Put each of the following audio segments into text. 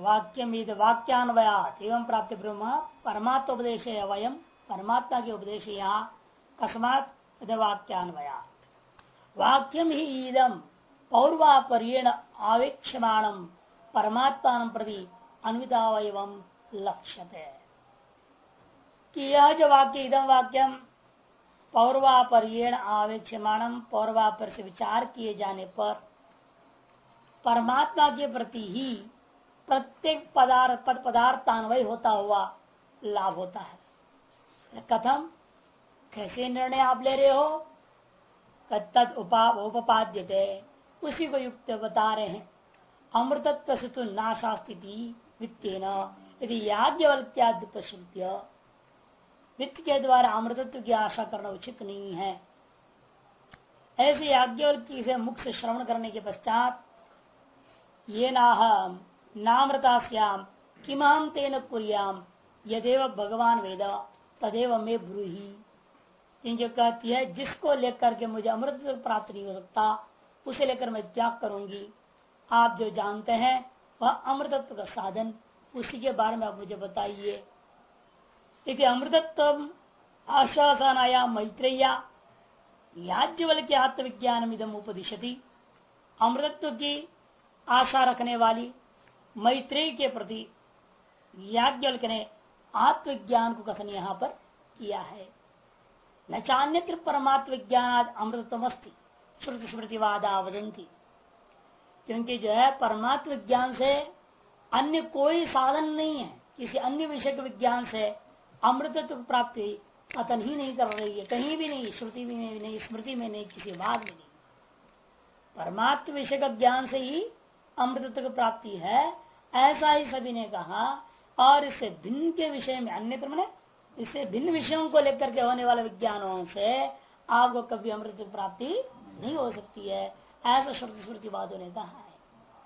वाक्यम वाक्यान्वयात एवं प्राप्त ब्रह्म परमात्मोपदेश वयम परमात्मा के उपदेश यहाँ कस्मात वाक्यान्वयात वाक्यम ही इदम पौर्वापर्येण आवेक्षमाणम परमात्मा प्रति अन्वितावयवम लक्ष्यते कि यह जो वाक्य इदम वाक्यम पौर्वापर्येण आवेक्षमाणम पौर्वापर से विचार किए जाने पर परमात्मा के प्रति ही प्रत्येक पदार्थान्वय होता हुआ लाभ होता है। कथम कैसे निर्णय आप ले रहे हो? तत् उपपाद्यते उसी को युक्त बता रहे हैं। अमृतत्व से तो नाशास्थिति वित्तेन यदि याज्ञवल्क्याद्युपश्रुत्य वित्त के द्वारा अमृतत्व की आशा करना उचित नहीं है। ऐसे याज्ञवल्क्य से मुख से श्रवण करने के पश्चात ये नाहम नामृतास्याम किमाम तेन कुर्याम यदेव भगवान वेद तदेव में ब्रूहि। जो कहती है जिसको लेकर के मुझे अमृत प्राप्त नहीं हो सकता उसे लेकर मैं त्याग करूंगी। आप जो जानते हैं वह अमृतत्व का साधन उसी के बारे में आप मुझे बताइए। देखिए अमृतत्व आश्वासनाया मैत्रेया याज्ञवल्क्य आत्मविज्ञान इदम उपदिशति। अमृतत्व की आशा रखने वाली मैत्रेय के प्रति याज्ञवल्क्य ने आत्मविज्ञान को कथन यहाँ पर किया है। न चान्यत्र परमात्म विज्ञान अमृतत्वमस्ति श्रुति स्मृतिवादा वदंती। क्योंकि जो है परमात्म विज्ञान से अन्य कोई साधन नहीं है। किसी अन्य विषय के विज्ञान से अमृतत्व प्राप्ति कथन ही नहीं कर रही है। कहीं भी नहीं, श्रुति में भी नहीं, स्मृति में नहीं, किसी बात में नहीं। परमात्म विषय का ज्ञान से ही अमृतत्व की प्राप्ति है ऐसा ही सभी ने कहा। और इससे भिन्न के विषय में अन्यत्र मैंने इससे भिन्न विषयों को लेकर के होने वाले विज्ञानों से आपको कभी अमृत की प्राप्ति नहीं हो सकती है ऐसा श्रुति स्मृतिवादों ने कहा है।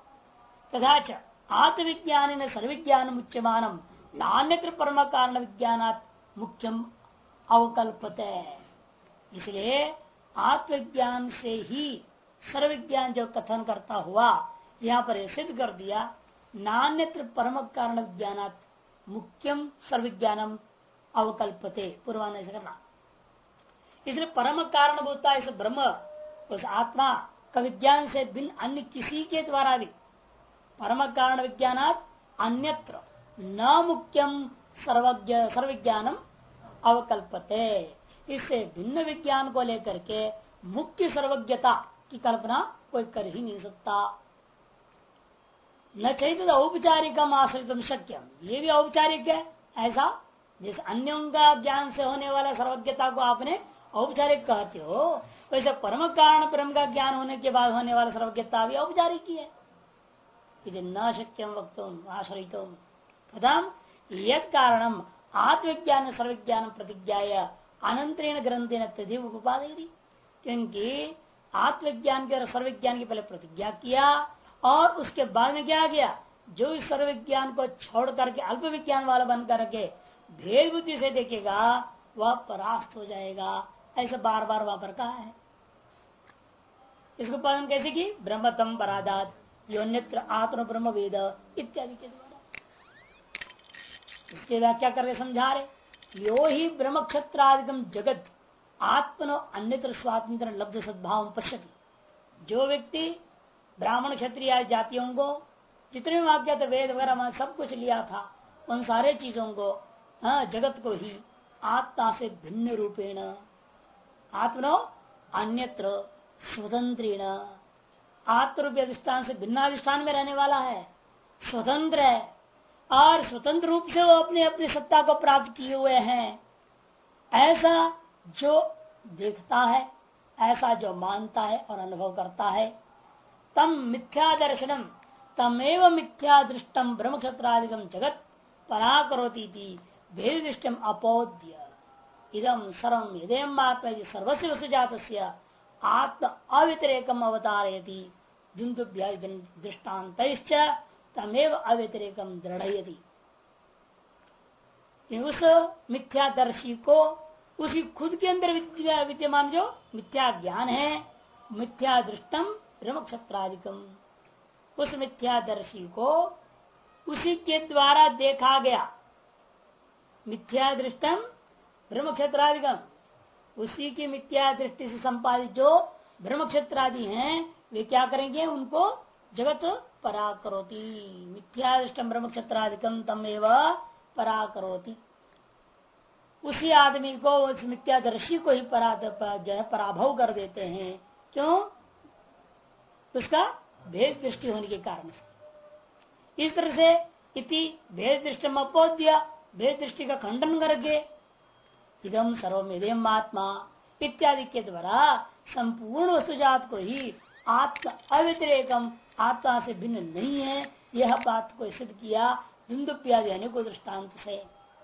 तथा आत्मविज्ञान सर्वविज्ञान मुच्यमानम नान्यत्र परम कारण विज्ञानात् मुख्यम अवकल्पते। इसलिए आत्मविज्ञान से ही सर्वविज्ञान जो कथन करता हुआ यहाँ पर सिद्ध कर दिया नान्यत्र परम कारण विज्ञानात् मुख्यम सर्वविज्ञानम अवकल्पते। पूर्वान्वय से करना। इसलिए परम कारण होता है इस ब्रह्म उस आत्मा का विज्ञान से भिन्न अन्य किसी के द्वारा भी परम कारण विज्ञानात् अन्यत्र न मुख्यम सर्वविज्ञानम अवकल्पते। इससे भिन्न विज्ञान को लेकर के मुख्य सर्वज्ञता की कल्पना कोई कर ही नहीं सकता। न चाहिए औपचारिकम आश्रित शक्यम। ये भी औपचारिक है ऐसा जिस अन्यों का ज्ञान से होने वाला सर्वज्ञता को आपने औपचारिक कहते हो वैसे परम कारण ब्रह्म का ज्ञान होने के बाद होने वाला सर्वज्ञता भी औपचारिक ही है। न शक्यम वक्तुम आश्रितुम कथम यद कारणम आत्मविज्ञान सर्वज्ञान प्रतिज्ञा अनंतरेण ग्रंथेन तदेव उपादेयति। क्योंकि आत्मविज्ञान के सर्वविज्ञान की पहले प्रतिज्ञा किया और उसके बाद में क्या गया जो इस सर्वविज्ञान को छोड़ करके अल्प विज्ञान वाला बन करके भेद बुद्धि से देखेगा वह परास्त हो जाएगा। ऐसा बार बार वहां पर कहा है। इसको पालन कैसे की ब्रह्मतम परादात योन्यत्र आत्म ब्रह्म वेद इत्यादि के द्वारा इसके व्याख्या करके समझा रहे। यो ही ब्रह्म क्षत्रादिकम जगत आत्मनो अन्यत्र स्वातंत्र लब्ध सद्भाव पश्यति। जो व्यक्ति ब्राह्मण क्षत्रिय जातियों को जितने वाक्य थे वेद वगैरह सब कुछ लिया था उन सारे चीजों को जगत को ही आत्मा से भिन्न रूपेण आत्मनो अन्यत्र स्वतंत्रेण आत्मरूपी अधिष्ठान से भिन्न अधिष्ठान में रहने वाला है, स्वतंत्र है और स्वतंत्र रूप से वो अपने अपनी सत्ता को प्राप्त किए हुए हैं। ऐसा जो देखता है ऐसा जो मानता है और अनुभव करता है तम मिथ्या दर्शनम तमेव मिथ्या दृष्टम ब्रह्म क्षत्रादिकम जगत पराकरोती भेद दृष्टम अपोद्य इदम सर्वम यदेम आत्मा सर्वस्व वस्तु जातस्य आत्म अव्यतिरेकम अवतारयति दुन्दुभ्य दृष्टान्तैश्च तमेव अव्यतिरेकम दृढ़यति। उस मिथ्यादर्शी को उसी खुद के अंदर विद्यमान जो मिथ्या ज्ञान है मिथ्या दृष्टम ब्रह्म क्षत्रादिकम उस मिथ्यादर्शी को उसी के द्वारा देखा गया। मिथ्या दृष्टम ब्रह्म क्षेत्रादिगम, उसी की मिथ्या दृष्टि से संपादित जो ब्रह्म क्षेत्रादि हैं वे क्या करेंगे, उनको जगत पराकरोति। मिथ्या दृष्टम ब्रह्म क्षेत्रादिकम तम एवं पराकरोति। उसी आदमी को, उस मिथ्यादर्शी को ही पराभव कर देते हैं। क्यों? उसका भेद दृष्टि होने के कारण से। इस तरह से इति भेद दृष्टि अपोद्य, भेद दृष्टि का खंडन करके इदम सर्वमेदेम आत्मा इत्यादि के द्वारा संपूर्ण वस्तुजात को ही आत्मा अव्यतिरेकम, आत्मा से भिन्न नहीं है, यह बात को सिद्ध किया दुंदुप्यादि अनेकों दृष्टांत से।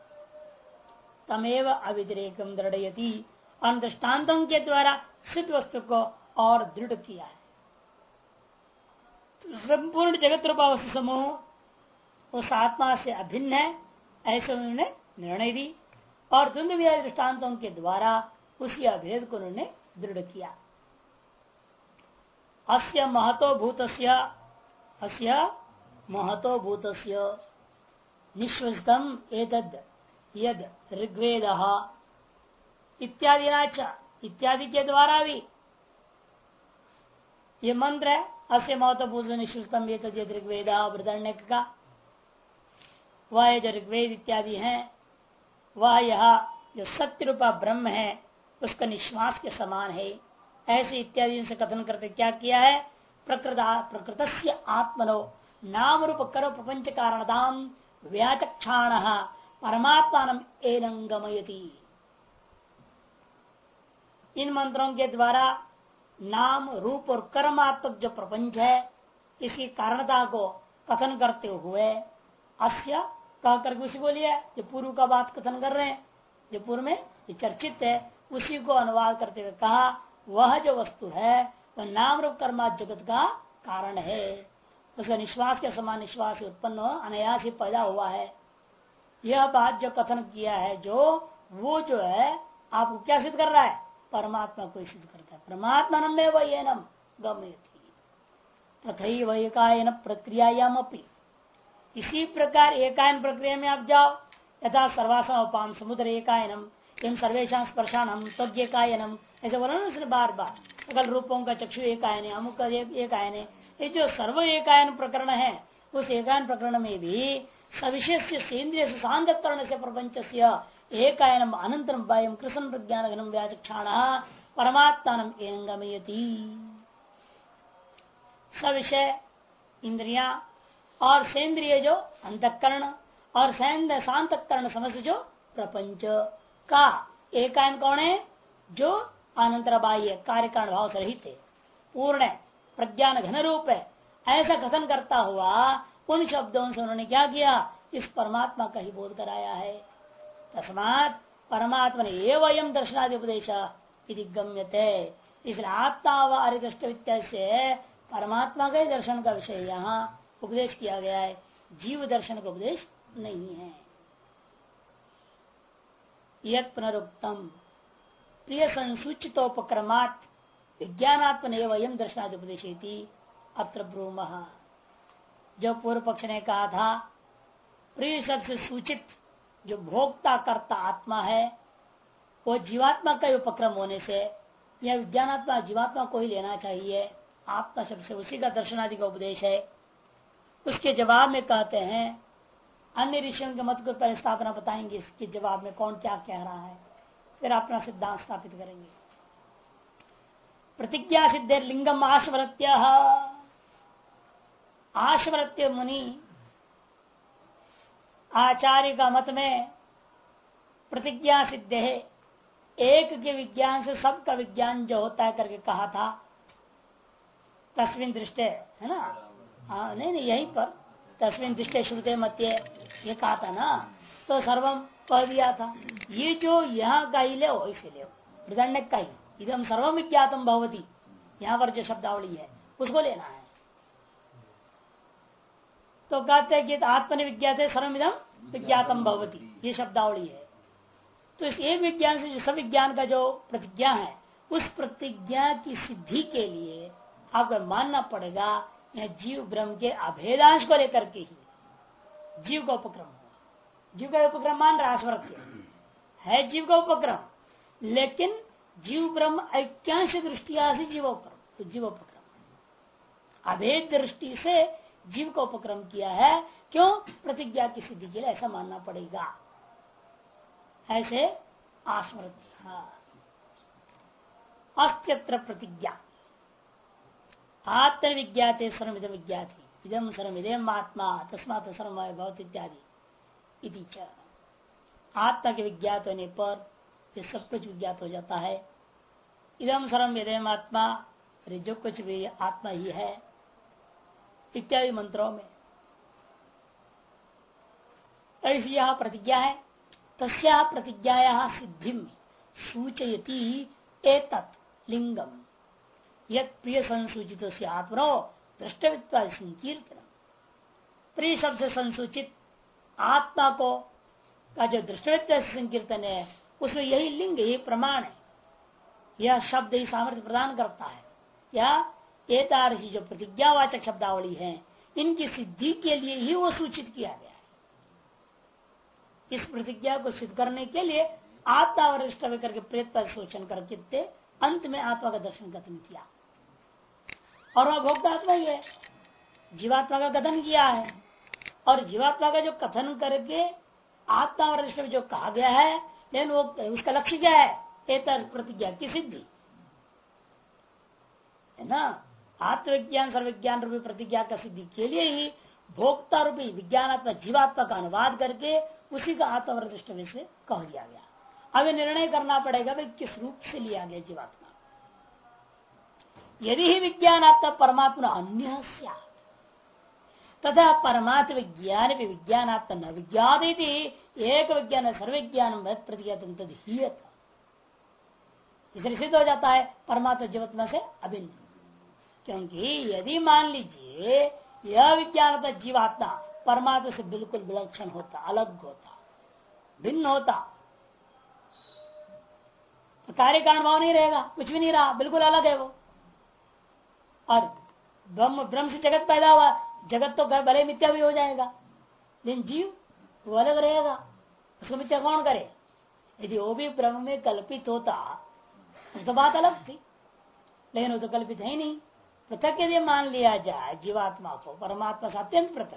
तमेव अव्यतिरेकम दृढ़यति, और दृष्टान्तों के द्वारा सिद्ध वस्तु को और दृढ़ किया है। तो संपूर्ण जगत रूपा वस्तु समूह उस आत्मा से अभिन्न है, ऐसे उन्होंने निर्णय दी, और द्वंद्व दृष्टान्तों के द्वारा उसी अभेद को उन्होंने दृढ़ किया। अस्य महतो भूतस्य निश्वसितम एतद् यद ऋग्वेद इत्यादि के द्वारा भी ये मंत्र है। अस्य महतो भूत निश्वसितम एतद् यद ऋग्वेद बृहदारण्यक का, वह जो ऋग्वेद इत्यादि है वह यह जो सत्य रूपा ब्रह्म है उसका निश्वास के समान है, ऐसे इत्यादि से कथन करते क्या किया है। प्रकृतस्य आत्मनो नाम रूप करो प्रपंच कारणताम व्याचक्षाण परमात्मान एनं गमयति। इन मंत्रों के द्वारा नाम रूप और कर्मात्मक जो प्रपंच है इसकी कारणता को कथन करते हुए अस्य कहकर उसी को लिया, जो पूर्व का बात कथन कर रहे हैं, जो पूर्व में चर्चित है उसी को अनुवाद करते हुए कहा वह जो वस्तु है वह नाम रूप कर्मा जगत का कारण है। उसका निश्वास के समान निश्वास उत्पन्न अनायास ही पैदा हुआ है। यह बात जो कथन किया है जो वो जो है आपको क्या सिद्ध कर रहा है, परमात्मा को सिद्ध करता है। परमात्मा में वही एनम गम्यति तथैव एकायन प्रक्रियायाम अपि, इसी प्रकार एकायन प्रक्रिया में आप जाओ। यथा सर्वासम समुद्र एकायनम एवं सर्वेशा स्पर्शानम तज्ञकायनम, ऐसे बोला ना उसने बार बार। सकल रूपों का चक्षु एकायन है, अमुक का एकायन है। ये जो सर्व एकायन प्रकरण है उस एकायन प्रकरण में भी सविशेष सेन्द्रिय सांधकरण से प्रपंच से एकायनम अनंतरम वायम कृष्ण प्रज्ञान घनम व्याचक्षाण परमात्मान एंगमयति। सविषय इंद्रिया और सेन्द्रिय जो अंतकरण और सांतकरण समस्त जो प्रपंच का एकायन कौन है, जो अनंतर बाह्य कार्य कारण भाव से रहित है, पूर्ण है, प्रज्ञान घन रूप है, ऐसा कथन करता हुआ उन शब्दों से उन्होंने क्या किया, इस परमात्मा का ही बोध कराया है। तस्मात् परमात्मा ने वयम दर्शनादि उपदेश गम्यते, इसलिए आत्मा व अरिदृष्ट से परमात्मा के दर्शन का विषय यहाँ उपदेश किया गया है, जीव दर्शन का उपदेश नहीं है। यत् पुनरुक्तम प्रिय संसूचितोपक्रमात् विज्ञानात्मने वयम दर्शनादि उपदेशेति अत्र ब्रूमः। जो पूर्व पक्ष ने कहा था प्रिय शब्द से सूचित जो भोक्ता करता आत्मा है वो जीवात्मा का उपक्रम होने से यह विज्ञानात्मा जीवात्मा को ही लेना चाहिए, आत्मा शब्द से उसी का दर्शनादि का उपदेश है। उसके जवाब में कहते हैं अन्य ऋषियों के मत को पहले स्थापना बताएंगे, इसके जवाब में कौन क्या कह रहा है, फिर अपना सिद्धांत स्थापित करेंगे। प्रतिज्ञा सिद्धे लिंगम आश्वरत्य, आश्वरत्य मुनि आचार्य का मत में प्रतिज्ञा सिद्ध है, एक के विज्ञान से सबका विज्ञान जो होता है करके कहा था। तस्वीन दृष्टे है ना, हाँ नहीं यहीं पर तस्वीन दृष्टे श्रुते मत्य ये कहा था ना, तो सर्वम कह दिया था। ये जो यहाँ का ही ले इसे ले बृहदारण्यक का ही इदम सर्वम विज्ञातम भवती, यहाँ पर जो शब्दावली है उसको लेना है। तो कहते हैं कि आत्मनि विज्ञात है सर्वमिदम विज्ञातम भवती, ये शब्दावली है। तो इस एक विज्ञान से जो सब विज्ञान का जो प्रतिज्ञा है उस प्रतिज्ञा की सिद्धि के लिए आपको मानना पड़ेगा यह जीव ब्रह्म के अभेदांश को लेकर के ही जीव का उपक्रम हुआ। जीव का उपक्रम मान रहा आश्वर्त्य है, जीव का उपक्रम, लेकिन जीव ब्रह्म ऐक्यांश दृष्टिया से जीवोपक्रम, तो जीवोपक्रम अभेद दृष्टि से जीव का उपक्रम किया है। क्यों? प्रतिज्ञा की सिद्धि के लिए ऐसा मानना पड़ेगा। ऐसे आस्मृत्य अस्त्यत्र प्रतिज्ञा आत्म विज्ञाते सर्वमिदं विज्ञाति इदम सर्वमिदं आत्मा तस्मात् सर्वमय भवति इत्यादि इति च। आत्मा के विज्ञात होने पर ये सब कुछ विज्ञात हो जाता है। इदम सर्वमिदं आत्मा, जो कुछ भी आत्मा ही है इत्यादि मंत्रों में। ऐसी यह प्रतिज्ञा है। तस्या प्रतिज्ञाया सिद्धिम सूचयति एतत् लिंगम यत् प्रिय संसूचित से आत्मनो दृष्टवित्वा संकीर्तन। प्रिय शब्द से संसूचित आत्मा को का जो दृष्टवित्व संकीर्तन है उसमें यही लिंग, यही प्रमाण है। यह शब्द ही सामर्थ्य प्रदान करता है। या एतादृशी जो प्रतिज्ञावाचक शब्दावली है इनकी सिद्धि के लिए ही वो सूचित किया गया है। इस प्रतिज्ञा को सिद्ध करने के लिए आत्मा वरिष्ठ करके प्रेत शोषण करके अंत में आत्मा का दर्शन कथन किया। और वह भोक्ता आत्मा ही है, जीवात्मा का कथन किया है। और जीवात्मा का जो कथन करके आत्मा वरिष्ठ जो कहा गया है, लेकिन वो उसका लक्ष्य क्या है? एतत् प्रतिज्ञा की सिद्धि है ना। आत्मविज्ञान सर्वविज्ञान रूपी प्रतिज्ञा का सिद्धि के लिए ही भोक्ता रूपी विज्ञानात्मा जीवात्मा का अनुवाद करके उसी का आत्मवरिष्ठ में से कह दिया गया। अब निर्णय करना पड़ेगा भाई किस रूप से लिया गया जीवात्मा। यदि ही विज्ञानात्मा परमात्मा अन्य तथा परमात्म विज्ञान भी विज्ञानात्मा न विज्ञान एक विज्ञान सर्वविज्ञान प्रतिज्ञा इसलिए सिद्ध हो जाता है परमात्मा जीवात्मा से अभिन्न। क्योंकि यदि मान लीजिए यह विज्ञान जीवात्मा परमात्मा से बिल्कुल विलक्षण होता, अलग होता, भिन्न होता, तो कार्य कारण भाव नहीं रहेगा, कुछ भी नहीं रहा, बिल्कुल अलग है वो। और ब्रह्म से जगत पैदा हुआ, जगत तो भले मिथ्या भी हो जाएगा, लेकिन जीव वो अलग रहेगा, उसको मिथ्या कौन करे? यदि वो भी ब्रह्म में कल्पित होता तो बात अलग थी, लेकिन वो तो कल्पित है ही नहीं। पृथक यदि मान लिया जाए जीवात्मा को परमात्मा से अत्यंत पृथक,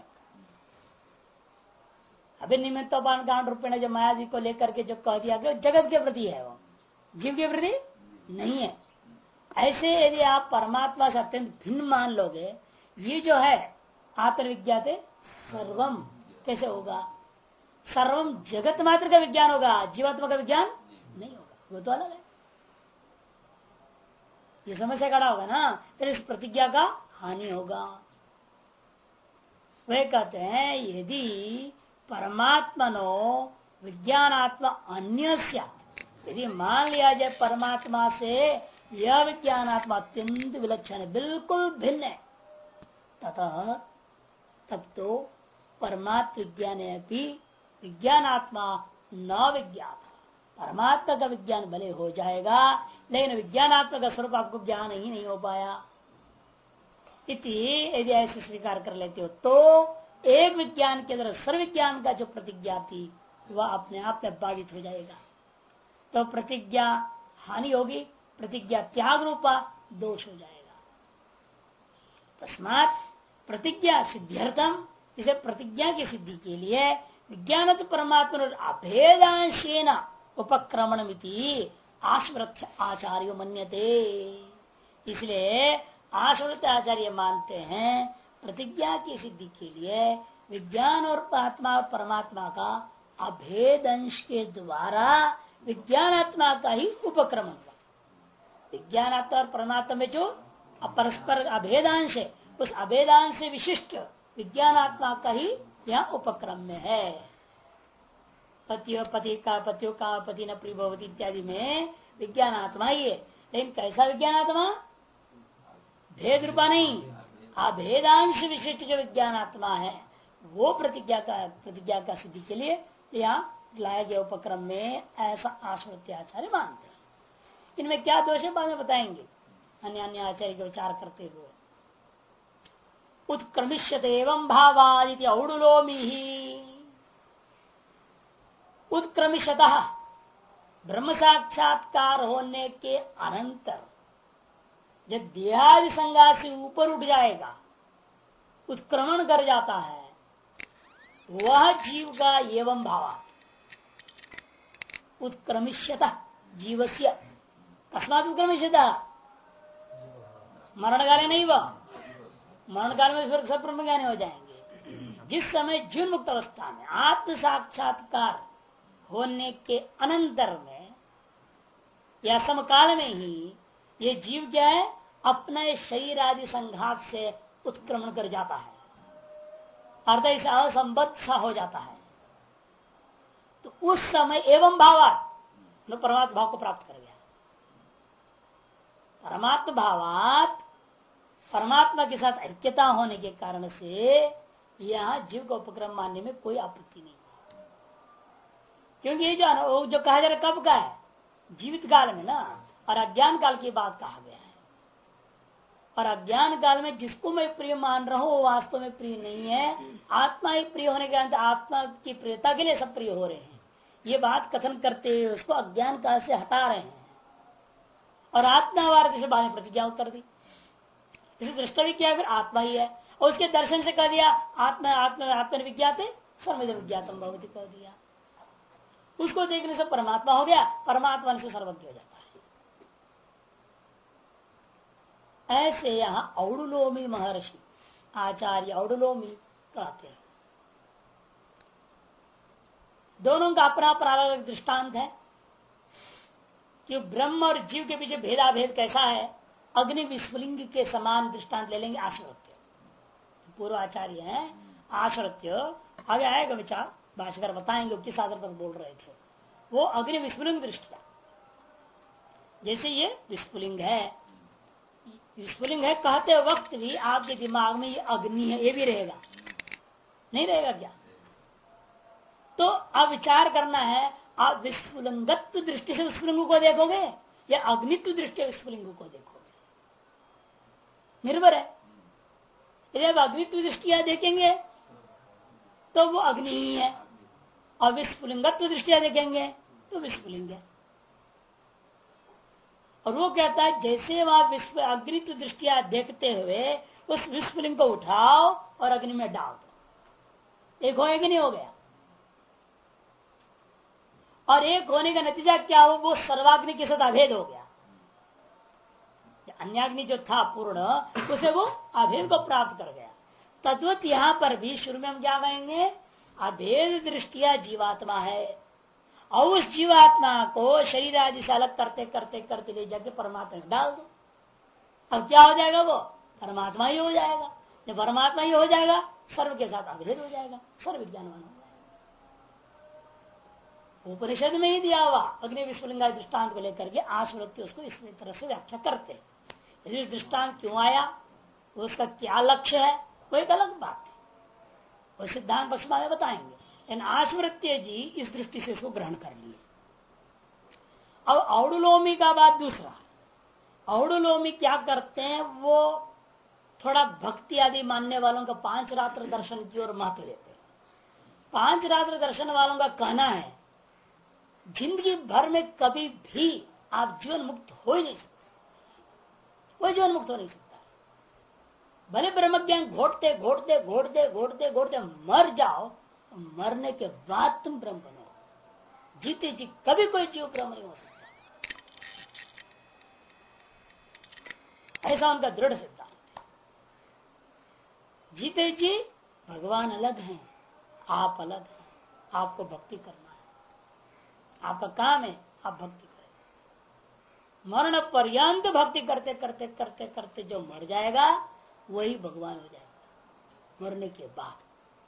अभी निमित्तोपान कांड रूपेण जो माया जी को लेकर के जो कह दिया गया जगत के प्रति है, वो जीव के प्रति नहीं है। ऐसे यदि आप परमात्मा से अत्यंत भिन्न मान लोगे, ये जो है आत्मविज्ञाते सर्वम कैसे होगा? सर्वम जगत मात्र का विज्ञान होगा, जीवात्मा का विज्ञान नहीं होगा, वो तो अलग है। ये समस्या खड़ा होगा ना, फिर इस प्रतिज्ञा का हानि होगा। वे कहते हैं यदि परमात्मनो विज्ञानात्मा अन्य, यदि मान लिया जाए परमात्मा से यह विज्ञानात्मा अत्यंत विलक्षण है, बिल्कुल भिन्न है, तथा तब तो परमात्म विज्ञान भी विज्ञानात्मा न विज्ञात, परमात्मा का विज्ञान भले हो जाएगा लेकिन विज्ञानात्मा का स्वरूप आपको ज्ञान ही नहीं हो पाया। इति यदि ऐसे स्वीकार कर लेते हो तो एक विज्ञान के अंदर सर्व विज्ञान का जो प्रतिज्ञा थी वह अपने आप में बाधित हो जाएगा, तो प्रतिज्ञा हानि होगी, प्रतिज्ञा त्याग रूपा दोष हो जाएगा। तस्मात् प्रतिज्ञा सिद्ध्यर्थम, इसे प्रतिज्ञा की सिद्धि के लिए विज्ञान परमात्मा अभेदांशेन उपक्रमण आश्वरथ्य आचार्य मन्यते। इसलिए आश्वरथ्य आचार्य मानते हैं प्रतिज्ञा की सिद्धि के लिए विज्ञान और आत्मा परमात्मा का अभेदंश के द्वारा विज्ञानात्मा का ही उपक्रमण हुआ। विज्ञानात्मा और परमात्मा में जो परस्पर अभेदांश है, उस अभेदांश से विशिष्ट विज्ञानात्मा का ही यहाँ उपक्रम में है। पतियों का पति न प्रिभवती इत्यादि में विज्ञानात्मा ही है, लेकिन कैसा विज्ञानात्मा? भेद रूपा नहीं, अभेदांश विशिष्ट जो विज्ञानात्मा है वो प्रतिज्ञा का सिद्धि के लिए यहाँ लाया गया उपक्रम में, ऐसा आश्वत्य आचार्य मानते हैं। इनमें क्या दोष है बाद में बताएंगे अन्य अन्य आचार्य के विचार करते हुए। उत्क्रमिष्यते एवं भावादिति औडुलोमी ही। उत्क्रमिशतः ब्रह्म साक्षात्कार होने के अनंतर जब देहादि संज्ञा से ऊपर उठ जाएगा, उत्क्रमण कर जाता है, वह जीव का एवं भाव उत्क्रमिष्यतः जीवस्य कस्मात् उत्क्रमिष्यतः मरण काले नहीं, वह मरण काल में फिर सब ब्रह्म ज्ञानी हो जाएंगे। जिस समय जीवन मुक्त अवस्था में आत्म साक्षात्कार होने के अनंतर में या समकाल में ही ये जीव क्या है, अपने शरीर आदि संघात से उत्क्रमण कर जाता है, अर्थात इसे असंबद्ध सा हो जाता है। तो उस समय एवं भावात परमात्मा भाव को प्राप्त कर गया। परमात्मा भावात परमात्मा के साथ ऐक्यता होने के कारण से यह जीव को उपक्रम मानने में कोई आपत्ति नहीं है, क्योंकि ये जो कहा जा रहा कब का है, जीवित काल में ना, और अज्ञान काल की बात कहा गया है। और अज्ञान काल में जिसको मैं प्रिय मान रहा हूं वो वास्तव में प्रिय नहीं है, आत्मा ही प्रिय होने के कारण आत्मा की प्रियता के लिए सब प्रिय हो रहे हैं। ये बात कथन करते हुए उसको अज्ञान काल से हटा रहे हैं और आत्मावार से बाद प्रतिज्ञा उत्तर दी। इसे दृष्टि क्या है, फिर आत्मा ही है, और उसके दर्शन से कह दिया आत्मा आत्मा आत्मा विज्ञाते सर्वविद विज्ञातम भवति कह दिया। उसको देखने से परमात्मा हो गया, परमात्मा से सर्वज्ञ हो जाता है। ऐसे यहां औडुलोमी महर्षि आचार्य औडुलोमी कहते हैं। दोनों का अपना अपना अलग दृष्टांत है कि ब्रह्म और जीव के पीछे भेदाभेद कैसा है। अग्नि विस्फुलिंग के समान दृष्टांत ले लेंगे आश्रत्य, पूर्व आचार्य है आश्रत्य, आगे आएगा विचार, भाष्यकार बताएंगे किस आधार पर बोल रहे थे। वो अग्नि विस्फुलिंग दृष्टिया, जैसे ये विस्फुलिंग है, विस्फुलिंग है कहते वक्त भी आपके दिमाग में ये अग्नि है, ये भी रहेगा नहीं रहेगा क्या? तो अब विचार करना है, आप विस्फुलिंगत्व दृष्टि से विस्फुलिंग को देखोगे या अग्नित्व दृष्टि से विस्फुलिंग को देखोगे, निर्भर है। यदि आप अग्नित्व दृष्टिया देखेंगे तो वो अग्नि ही है, और विस्फुलिंगत्व दृष्टिया देखेंगे तो विस्फुलिंग है। और वो कहता है जैसे वहां अग्नित्व दृष्टिया देखते हुए उस विस्फुलिंग को उठाओ और अग्नि में डाल दो, एक होएगा नहीं हो गया। और एक होने का नतीजा क्या हो, वो सर्वाग्नि के साथ अभेद हो गया। अन्याग्नि जो था पूर्ण, उसे वो अभेद को प्राप्त कर गया। तद्वत यहां पर भी शुरू में हम क्या कहेंगे, अभेद दृष्टिया जीवात्मा है, और उस जीवात्मा को शरीर आदि से अलग करते करते करते ले जाके परमात्मा में डाल दो। अब क्या हो जाएगा, वो परमात्मा ही हो जाएगा। जब परमात्मा ही हो जाएगा, सर्व के साथ अभेद हो जाएगा, सर्व विज्ञानवान हो जाएगा। उपनिषद में ही दिया हुआ अग्नि विस्फुलिंगा दृष्टांत को लेकर के आश्वृत्ति उसको इस तरह से व्याख्या करते। यदि दृष्टांत क्यों आया, उसका क्या लक्ष्य है, वो एक अलग बात है, वो सिद्धांत पक्ष में बताएंगे। लेकिन आश्वृत्य जी इस दृष्टि से उसको ग्रहण कर लिए। अब औडुलोमी का बात दूसरा। औडुलोमी क्या करते हैं, वो थोड़ा भक्ति आदि मानने वालों का पांच रात्र दर्शन की ओर महत्व देते हैं। पांच रात्र दर्शन वालों का कहना है जिंदगी भर में कभी भी आप जीवन मुक्त हो ही नहीं सकते, कोई जीवन मुक्त हो नहीं सकता। भले ब्रह्म ज्ञान घोटते घोटते घोटते घोटते घोटते मर जाओ, तो मरने के बाद तुम ब्रह्म बनो। जीते जी कभी कोई जीव ब्रह्म नहीं हो सकता, ऐसा उनका दृढ़ सिद्धांत है। जीते जी भगवान अलग हैं, आप अलग हैं, आपको भक्ति करना है, आपका काम है आप भक्ति करें। मरण पर्यंत भक्ति करते करते करते करते जो मर जाएगा वही भगवान हो जाएगा मरने के बाद।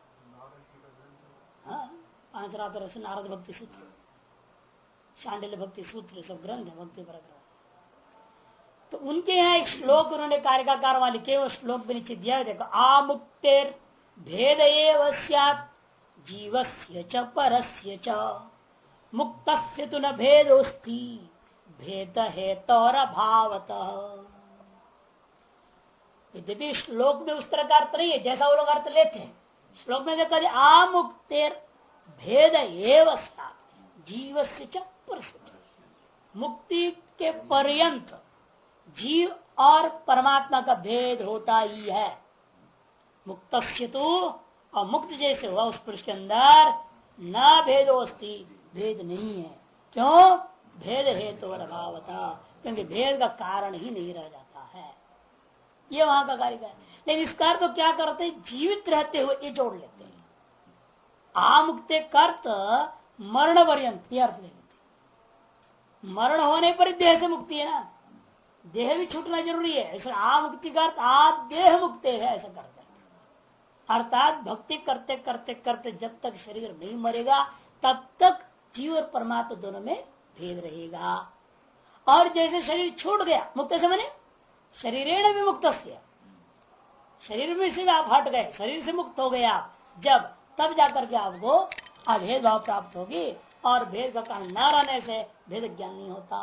हाँ, पांच रात्र से नारद भक्ति सूत्र, शांडिल्य भक्ति सूत्र, सब ग्रंथ है भक्ति पर। तो उनके यहाँ एक श्लोक उन्होंने कार्यकार वाले लिखे, वो श्लोक भी नीचे दिया है, देखो। आमुक्तेर भेद एव स्यात् जीवस्य च परस्य च मुक्तस्य तु न भेदोस्ति भेद हेतोर भावतः। यद्यपि श्लोक में उस तरह का अर्थ नहीं है जैसा वो लोग अर्थ लेते हैं। श्लोक में देखा जाए आमुक्तेर भेद एव जीव से मुक्ति के पर्यंत जीव और परमात्मा का भेद होता ही है। मुक्तस्य तो और मुक्त जैसे हुआ उस पुरुष के अंदर न भेदोस्ति, भेद नहीं है। क्यों? भेद हेतु अभावता, क्योंकि भेद का कारण ही नहीं रह जाता है। ये वहां का कार्य है। लेकिन इस कार्य तो क्या करते हैं, जीवित रहते हुए ये जोड़ लेते हैं। आमुक्ते कर्त मरण पर्यंत अर्थ ले लेते। मरण होने पर देह से मुक्ति है ना, देह भी छूटना जरूरी है। इसलिए आमुक्ति का अर्थ आप देह मुक्ते है ऐसा करते हैं। अर्थात भक्ति करते करते करते जब तक शरीर नहीं मरेगा तब तक जीव और परमात्मा दोनों में भेद रहेगा। और जैसे शरीर छूट गया, मुक्त से मैंने शरीरेण भी मुक्त, शरीर में से आप हट गए, शरीर से मुक्त हो गए आप, जब तब जाकर के आपको अभेद भाव प्राप्त होगी। और भेद का कारण न रहने से भेद ज्ञान नहीं होता।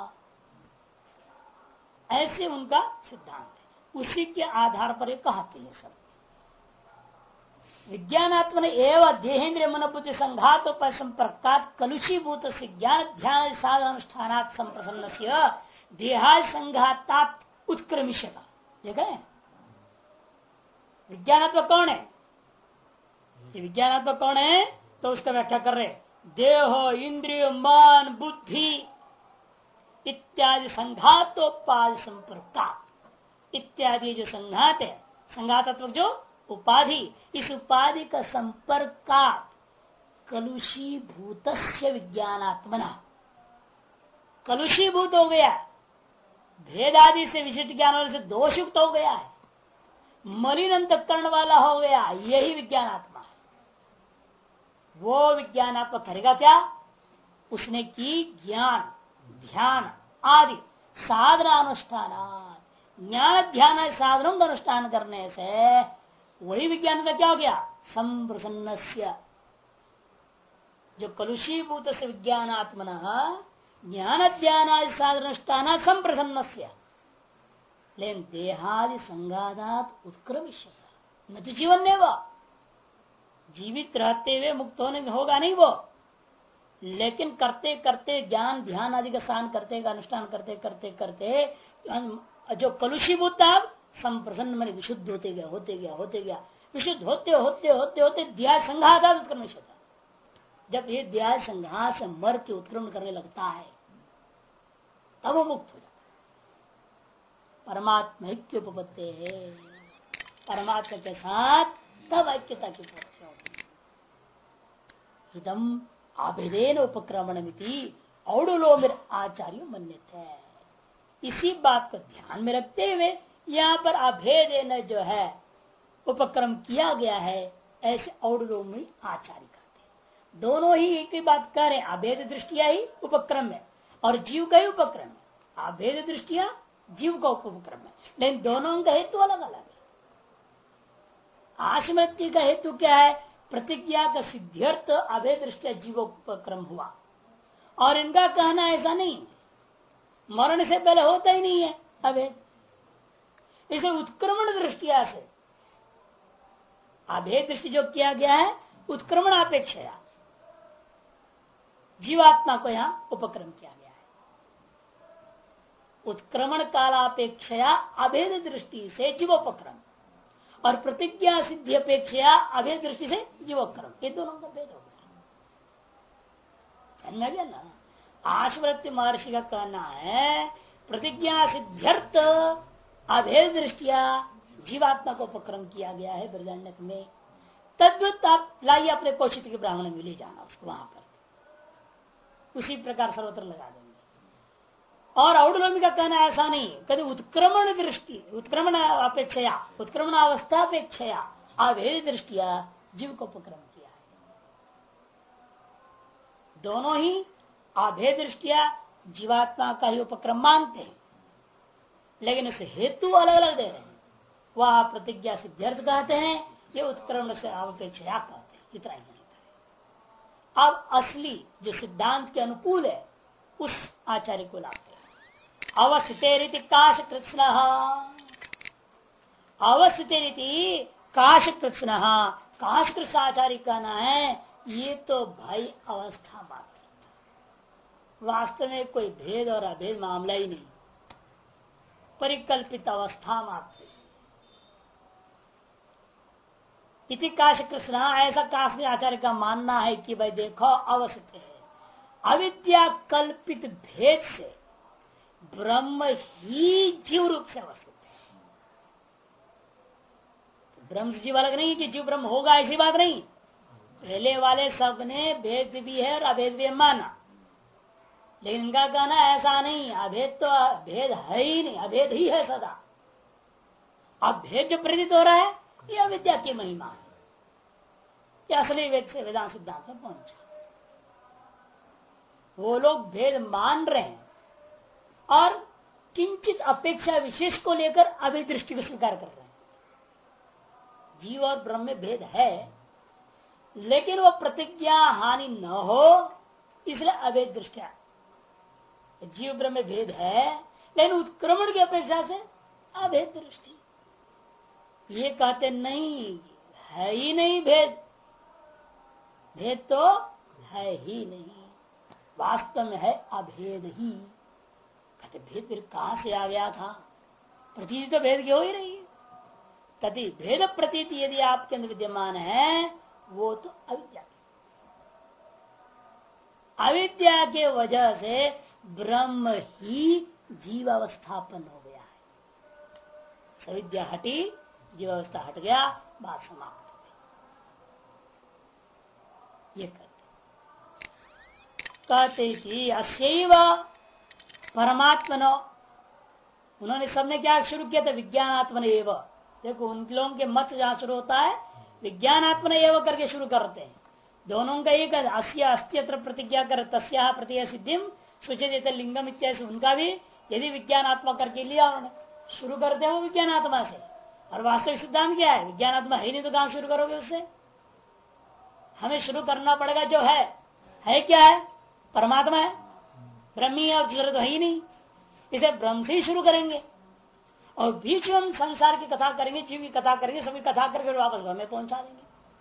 ऐसे उनका सिद्धांत है, उसी के आधार पर ये कहते हैं सब। विज्ञानात्मन एवं देहेन्द्रिय मनोबुद्धि संघात संपर्कात कलुषीभूत से ज्ञान ध्यान साधन अनुष्ठान संप्रसन्न से देहा संघातात उत्क्रमिष्यता। देख रहे हैं विज्ञानात्मक कौन है? ये विज्ञानात्मक कौन है? तो उसका व्याख्या कर रहे, देह इंद्रिय मन बुद्धि इत्यादि संघातोपाधि संपर्क इत्यादि जो संघात है, संघातात्मक जो उपाधि, इस उपाधि का संपर्क कलुषीभूत विज्ञानात्मना, कलुषीभूत हो गया, भेदादि से विशिष्ट ज्ञान से दोषयुक्त हो गया है, मलिन अंतःकरण वाला हो गया, यही विज्ञानात्मा है। वो विज्ञानात्मा करेगा क्या? उसने की ज्ञान ध्यान आदि साधनानुष्ठान, ज्ञान ध्यान साधनों का अनुष्ठान करने से वही विज्ञान का क्या हो गया? संप्रसन्नस्य, जो कलुषीभूत से विज्ञानात्मन ज्ञान ध्यान आदि साधनानुष्ठान संप्रसन्नस्य, लेकिन देहादि संघातात् उत्क्रमिष्य, न तो जीवन ने वो जीवित रहते हुए मुक्त होने होगा नहीं वो, लेकिन करते करते ज्ञान ध्यान आदि का स्नान करते अनुष्ठान करते करते करते जो कलुषीभूत था संप्रसन्न मन विशुद्ध होते गया होते गया होते गया, विशुद्ध होते होते होते होते देह संघात उत्क्रमिष्य, जब ये देह संघात से मर के उत्क्रमण करने लगता है तब वो मुक्त हो जाता है। परमात्मा ऐक्य उपपत्ति है, परमात्मा के साथ तब ऐक्यता की उपपत्ति होती है। इदम आभेदेन उपक्रमण मिति औडुलोमिर आचार्य मन्यते है। इसी बात को ध्यान में रखते हुए यहाँ पर अभेदेन जो है उपक्रम किया गया है, ऐसे औडुलोमी आचार्य करते हैं। दोनों ही एक ही बात कह रहे हैं, अभेद दृष्टिया ही उपक्रम है और जीव का ही उपक्रम है। अभेद दृष्टिया जीव का उपक्रम है, लेकिन दोनों का हेतु अलग अलग है। आश्मृति का हेतु क्या है? प्रतिज्ञा का सिद्ध्यर्थ अभेद दृष्टिया जीवोपक्रम हुआ, और इनका कहना ऐसा नहीं, मरण से पहले होता ही नहीं है अभेद, इसे उत्क्रमण दृष्टिया से अभेद दृष्टि जो किया गया है उत्क्रमण अपेक्षा जीवात्मा को यहां उपक्रम किया गया है। उत्क्रमण कालापेक्षया अभेद दृष्टि से जीवोपक्रम और प्रतिज्ञा सिद्धि अपेक्षा अभेद दृष्टि से जीवोपक्रम, ये दोनों का भेद हो गया ना। आश्वृत्य महर्षि का कहना है प्रतिज्ञा सिद्ध्यर्थ अभेद दृष्टिया जीवात्मा को उपक्रम किया गया है बृहदारण्यक में। तद्वत आप लाइए अपने कोशित के ब्राह्मण में ले जाना उसको, वहां पर उसी प्रकार सर्वत्र लगा देंगे। और औडुलोमी का कहना ऐसा नहीं, कभी उत्क्रमण दृष्टि उत्क्रमण अपेक्षया उत्क्रमण अवस्थापेक्षया अभेद दृष्टिया जीव को उपक्रम किया है। दोनों ही अभेद दृष्टिया जीवात्मा का ही उपक्रम मानते हैं, लेकिन उसे हेतु अलग अलग दे रहे हैं। वह प्रतिज्ञा सिद्ध्यर्थ कहते हैं, ये उत्क्रमण से अपेक्षया कहते हैं। इतना ही नहीं। अब असली जो सिद्धांत के अनुकूल है उस आचार्य को लाते हैं। अवस्थित काश कृष्ण अवस्थिति काश कृष्ण, काश कृष्ण आचार्य कहना है ये तो भाई अवस्था मात्र, वास्तव में कोई भेद और अभेद मामला ही नहीं, परिकल्पित अवस्था मात्र। इति काश कृष्ण, ऐसा काश आचार्य का मानना है कि भाई देखो अवस्थित है, अविद्या कल्पित भेद से ब्रह्म ही जीव रूप से अवस्थित है। ब्रह्म से जीव अलग नहीं कि जीव ब्रह्म होगा ऐसी बात नहीं। पहले वाले सब ने भेद भी है और अभेद भी माना, लेकिन इनका कहना ऐसा नहीं, अभेद तो भेद है ही नहीं, अभेद ही है सदा। अब भेद जो प्रतीत हो रहा है ये अविद्या की महिमा है, ये असली वेद से वेदांत सिद्धांत में पहुंचा। वो लोग भेद मान रहे हैं और किंचित अपेक्षा विशेष को लेकर अभेद दृष्टि को स्वीकार कर रहे हैं। जीव और ब्रह्म में भेद है, लेकिन वो प्रतिज्ञा हानि न हो इसलिए अभेद दृष्टिया। जीव ब्रह्म में भेद है लेकिन उत्क्रमण की अपेक्षा से अभेद दृष्टि। ये कहते नहीं, है ही नहीं भेद, भेद तो है ही नहीं, वास्तव में है अभेद ही। कहते भेद फिर कहां से आ गया था, प्रतीति तो भेद की हो ही रही है। कहते भेद प्रतीति यदि आपके अंदर विद्यमान है वो तो अविद्या, अविद्या के वजह से ब्रह्म ही जीवावस्थापन हो गया है। अविद्या हटी, जीवावस्था हट गया, बात समाप्त हो गई। ये कहते कि अस्यैव परमात्मनो, उन्होंने सबने क्या शुरू किया था, विज्ञानात्मन एव। देखो उन लोगों के मत जहां शुरू होता है विज्ञानात्मन एव करके शुरू करते हैं। दोनों का एक अस्य अस्त्यत्र प्रतिज्ञा कर तस्या प्रतिज्ञा सिद्धिम सूचित लिंगम इत्यादि, उनका भी यदि विज्ञानात्मा करके लिया उन्होंने, शुरू करते हैं वो विज्ञानात्मा से। और वास्तविक सिद्धांत क्या है, विज्ञानात्मा है नहीं तो कहां शुरू करोगे उससे। हमें शुरू करना पड़ेगा जो है क्या है, परमात्मा है, ब्रह्मी और जरूरत है ही नहीं, इसे ब्रह्म से ही शुरू करेंगे और बीच में हम संसार की कथा करेंगे, जीव की कथा करेंगे, सभी कथा करके वापस ब्रह्म में पहुंचा देंगे।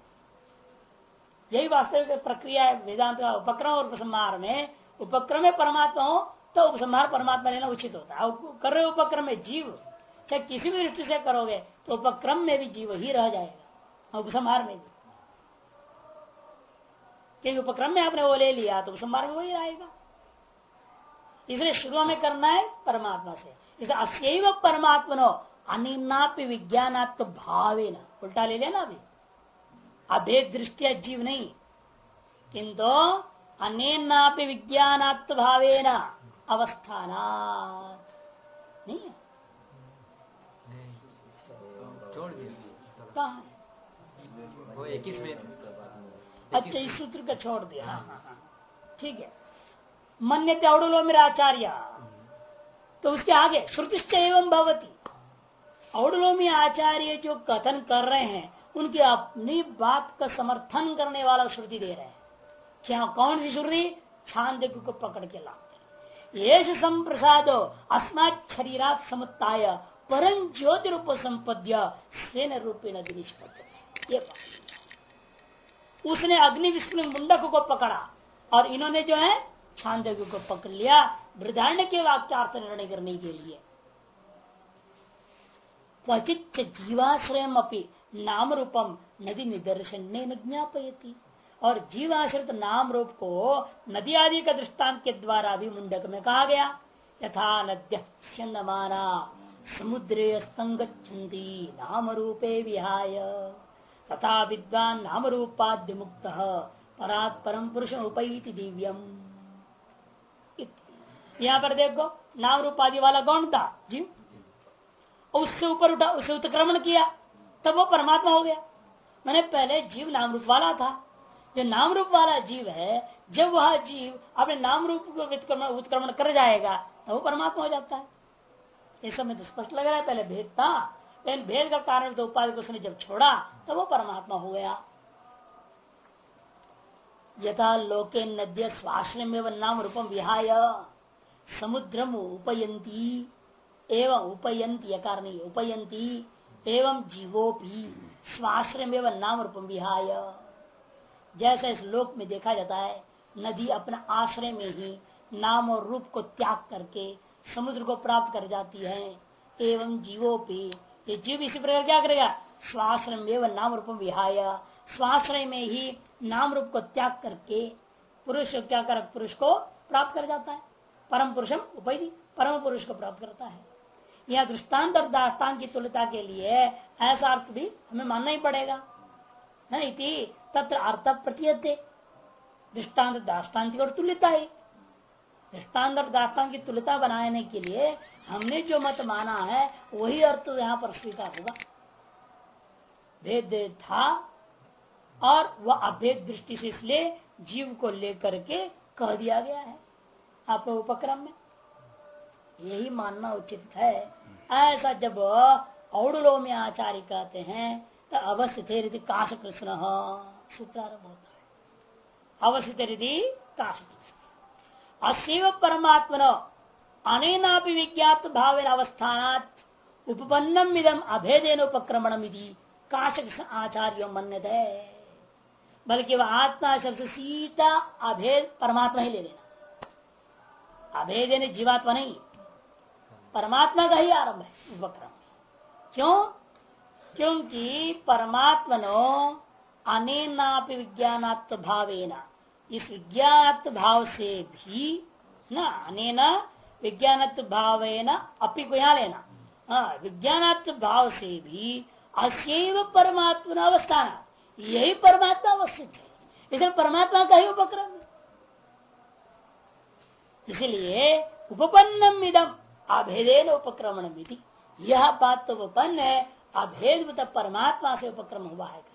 यही वास्तविक प्रक्रिया है वेदांत का। उपक्रम और उपसंहार में, उपक्रम में परमात्मा हो तो उपसंहार परमात्मा लेना उचित होता है। कर रहे उपक्रम में जीव, चाहे किसी भी दृष्टि से करोगे तो उपक्रम में भी जीव ही रह जाएगा, उपसंहार में भी। क्योंकि उपक्रम में आपने वो ले लिया तो उपसंहार में वही रहेगा, इसलिए शुरू में करना है परमात्मा से। इसलिए अस्यैव परमात्मनो अनिम्नापि विज्ञानात्म भावेन, उल्टा ले लेना अभी, अभेद दृष्टिया जीव नहीं किंतु अनेनापि विज्ञानात्म भावेन अवस्थाना नहीं है। छोड़ दिया कहाँ है वो 21 में। अच्छा इस सूत्र का छोड़ दिया, ठीक है। मन्यते औडुलो मेरा आचार्य, तो उसके आगे श्रुतिश्च एवं भवती। औडुलोमी आचार्य जो कथन कर रहे हैं उनकी अपनी बात का समर्थन करने वाला श्रुति दे रहे हैं। क्या कौन सी श्रुति, छांदोग्य को पकड़ के लाते हैं। येष संप्रसादो अस्मात् शरीरात् समुत्थाय परं ज्योति रूप संपद्य स्वेन रूपेण निष्पद्यते। ये उसने अग्नि विस्फुलिंग मुंडक को पकड़ा और इन्होंने जो है छांदोग्य को पकड़ लिया बृहदारण्य के वाक्यार्थ निर्णय करने के लिए। क्वचित जीवाश्रयम अपि नाम रूपम नदी निदर्शन ज्ञापयति, और जीवाश्रित नाम रूप को नदी आदि का दृष्टांत के द्वारा भी मुंडक में कहा गया। यथा नद्य स्यन्दमाना समुद्रे स्तंगच्छन्ति नाम रूपे विहाय तथा विद्वान नाम रूपाद्य मुक्त परात् परम पुरुष उपैति दिव्यम। यहाँ पर देखो नाम रूपादि वाला कौन था, जीव। उससे ऊपर उठा, उससे उत्क्रमण किया तब वो परमात्मा हो गया। मैंने पहले जीव नाम रूप वाला था, जो नाम रूप वाला जीव है जब वह जीव अपने नाम रूप को उत्क्रमण कर जाएगा तो वो परमात्मा हो जाता है। इस समय तो स्पष्ट लग रहा है, पहले भेद था लेकिन भेद का कारण तो उपाधि को उसने जब छोड़ा तब वो परमात्मा हो गया। यथा लोके नद्य स्वाश्रम एवं नाम रूपम विहाय समुद्रम उपयंती एवं उपयंती, यकार नहीं उपयंती एवं जीवो भी स्वाश्रय एवं नाम रूपम विहाय, जैसे इस लोक में देखा जाता है नदी अपने आश्रय में ही नाम और रूप को त्याग करके समुद्र को प्राप्त कर जाती है। एवं जीवो भी, ये जीव इसी प्रकार क्या करेगा, स्वाश्रय एवं नाम रूपम विहाय, स्वाश्रय में ही नाम रूप को त्याग करके पुरुष क्या कर पुरुष को प्राप्त कर जाता है। परम पुरुषम उपैति, परम पुरुष को प्राप्त करता है। यह दृष्टांत और दाष्टान्त की तुल्यता के लिए ऐसा अर्थ भी हमें मानना ही पड़ेगा। नहीं तत्र अर्थ प्रतीयते, दृष्टांत दाष्टान्त और तुल्यता ही, दृष्टांत और दाष्टान्त की तुल्यता बनाने के लिए हमने जो मत माना है वही अर्थ यहाँ पर स्वीकार होगा। भेद था और वह अभेद दृष्टि से इसलिए जीव को लेकर के कह दिया गया है आप उपक्रम में, यही मानना उचित है। ऐसा जब औडुलो में आचार्य कहते हैं तो अवस्थित काश कृष्ण सूत्रारंभ होता है। अवस्थित काश कृष्ण असीव परमात्मन अनेनापि विज्ञात भावेन अवस्थानात् उपपन्नम इदम अभेदेन उपक्रमणम इति काश कृष्ण आचार्य मन्यते, बल्कि वह आत्मा शब्द से सीधा अभेद परमात्मा ही ले लेना। अभेद यानी जीवात्मा नहीं, परमात्मा का ही आरंभ है उपक्रम। क्यों? क्योंकि परमात्मनो अनेनापि विज्ञानात्म भावेना, इस विज्ञानात्म भाव से भी ना, अनेना विज्ञानात्म भावेना अपि को यहां लेना, विज्ञानात्म भाव से भी अस्यैव परमात्मा अवस्थान, यही परमात्मा अवस्थित है, इसलिए परमात्मा का ही उपक्रम है। इसलिए उपपन्नम इदम अभेदेन उपक्रमण विधि, यह बात तो उपपन्न है अभेद परमात्मा से उपक्रम हुआ है।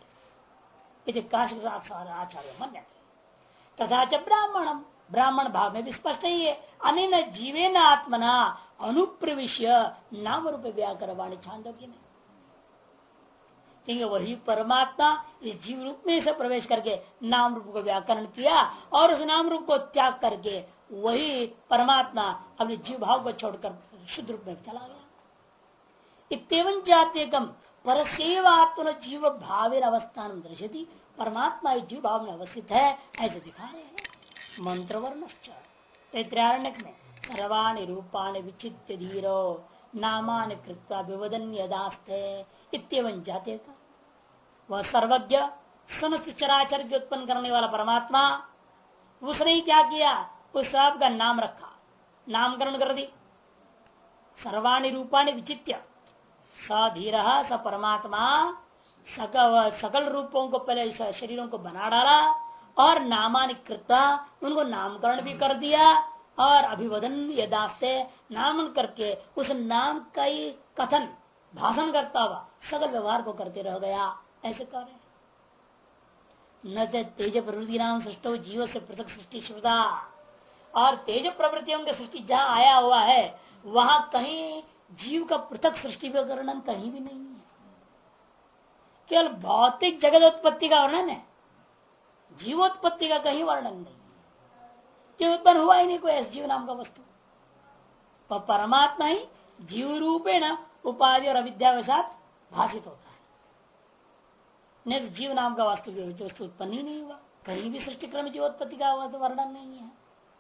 आचार्य मान्य तथा च ब्राह्मणम, ब्राह्मण भाव में भी स्पष्ट ही है। अनेन जीवेन आत्मना अनुप्रविश्य नाम रूप व्याकरवाणी छांदोग्य में, क्योंकि वही परमात्मा इस जीव रूप में से प्रवेश करके नाम रूप को व्याकरण किया और उस नाम रूप को त्याग करके वही परमात्मा अपने जीव भाव को छोड़कर शुद्ध रूप में चला गया। इतवन जात्यकम परसेव आत्म जीव भावेर अवस्थान दर्शति, परमात्मा इस जीव भाव में अवस्थित है ऐसे दिखा रहे हैं। मंत्रवर्ण तैत्रियारण्यक में सर्वाणि रूपाणि विचित्य धीरो नामानि कृत्वा विवदन यदास्ते इत्यवन जाते का, वह सर्वज्ञ समस्त चराचर के उत्पन्न करने वाला परमात्मा, उसने क्या किया, उस सब का नाम रखा, नामकरण कर दी। सर्वाणि रूपाणि विचित्य, स धीर स परमात्मा सकल रूपों को पहले शरीरों को बना डाला और नामानि कृत्वा उनको नामकरण भी कर दिया और अभिवदन यदास्ते नामन करके उस नाम का ही कथन भाषण करता हुआ सकल व्यवहार को करते रह गया। ऐसे कर रहे न तेज प्रवृत्ति नाम सृष्टो जीव से पृथक सृष्टि श्रुता, और तेज प्रवृत्तियों की सृष्टि जहाँ आया हुआ है वहां कहीं जीव का पृथक सृष्टि का वर्णन कहीं भी नहीं है। केवल भौतिक जगत उत्पत्ति का वर्णन है, जीवोत्पत्ति का कहीं वर्णन नहीं। ये उत्पन्न हुआ ही नहीं कोई ऐसा जीव नाम का वस्तु, पर परमात्मा ही जीव रूपेण उपाधि और अविद्यावशात भाषित होता है। नहीं तो जीव नाम का वास्तविक वस्तु उत्पन्न ही नहीं हुआ, कहीं भी सृष्टि क्रम जीवोत्पत्ति का वर्णन नहीं है।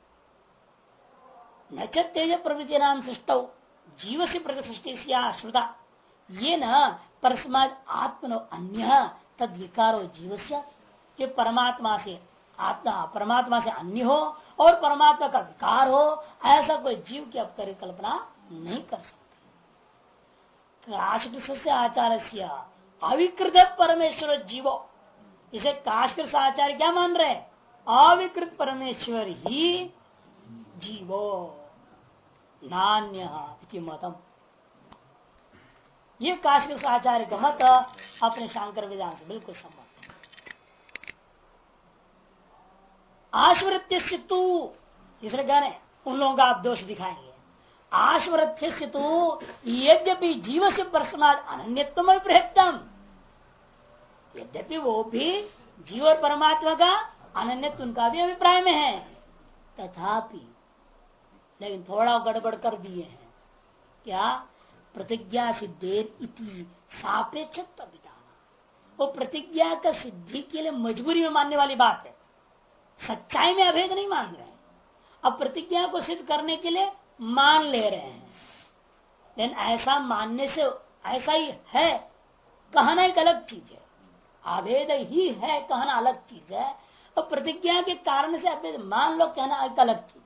न तेज प्रवृत्ति नाम सृष्टौ जीव से प्रति सृष्टि श्रुता, ये न परस्माद आत्मनो अन्य तद विकारो जीव से, परमात्मा से आत्मा परमात्मा से अन्य हो और परमात्मा का विकार हो, ऐसा कोई जीव की अब कल्पना नहीं कर सकते। काशकृष्ण से आचार्य से अविकृत परमेश्वर जीवो, इसे काशकृष्ण आचार्य क्या मान रहे, अविकृत परमेश्वर ही जीवो नान्य मतम। ये काशकृष्ण आचार्य का मत अपने शांकर विधान से बिल्कुल सम्मत है। आश्वरत्य से तू, इसलिए कह रहे उन लोगों का आप दोष दिखाएंगे। आश्वरत्य से तू यद्यपि जीव से परस्माद अनन्यत्व प्रहत्तम, यद्यपि वो भी जीव और परमात्मा का अनन्यत्व उनका भी अभिप्राय में है, तथापि लेकिन थोड़ा गड़बड़ कर दिए हैं। क्या? प्रतिज्ञा सिद्धेर इति सापेक्षत्व विधान। वो प्रतिज्ञा का सिद्धि के लिए मजबूरी में मानने वाली बात है, सच्चाई में अभेद नहीं मान रहे हैं। अब प्रतिज्ञा को सिद्ध करने के लिए मान ले रहे हैं, लेकिन ऐसा मानने से ऐसा ही है कहना एक अलग चीज है, अभेद ही है कहना अलग चीज है, और प्रतिज्ञा के कारण से अभेद मान लो कहना एक अलग चीज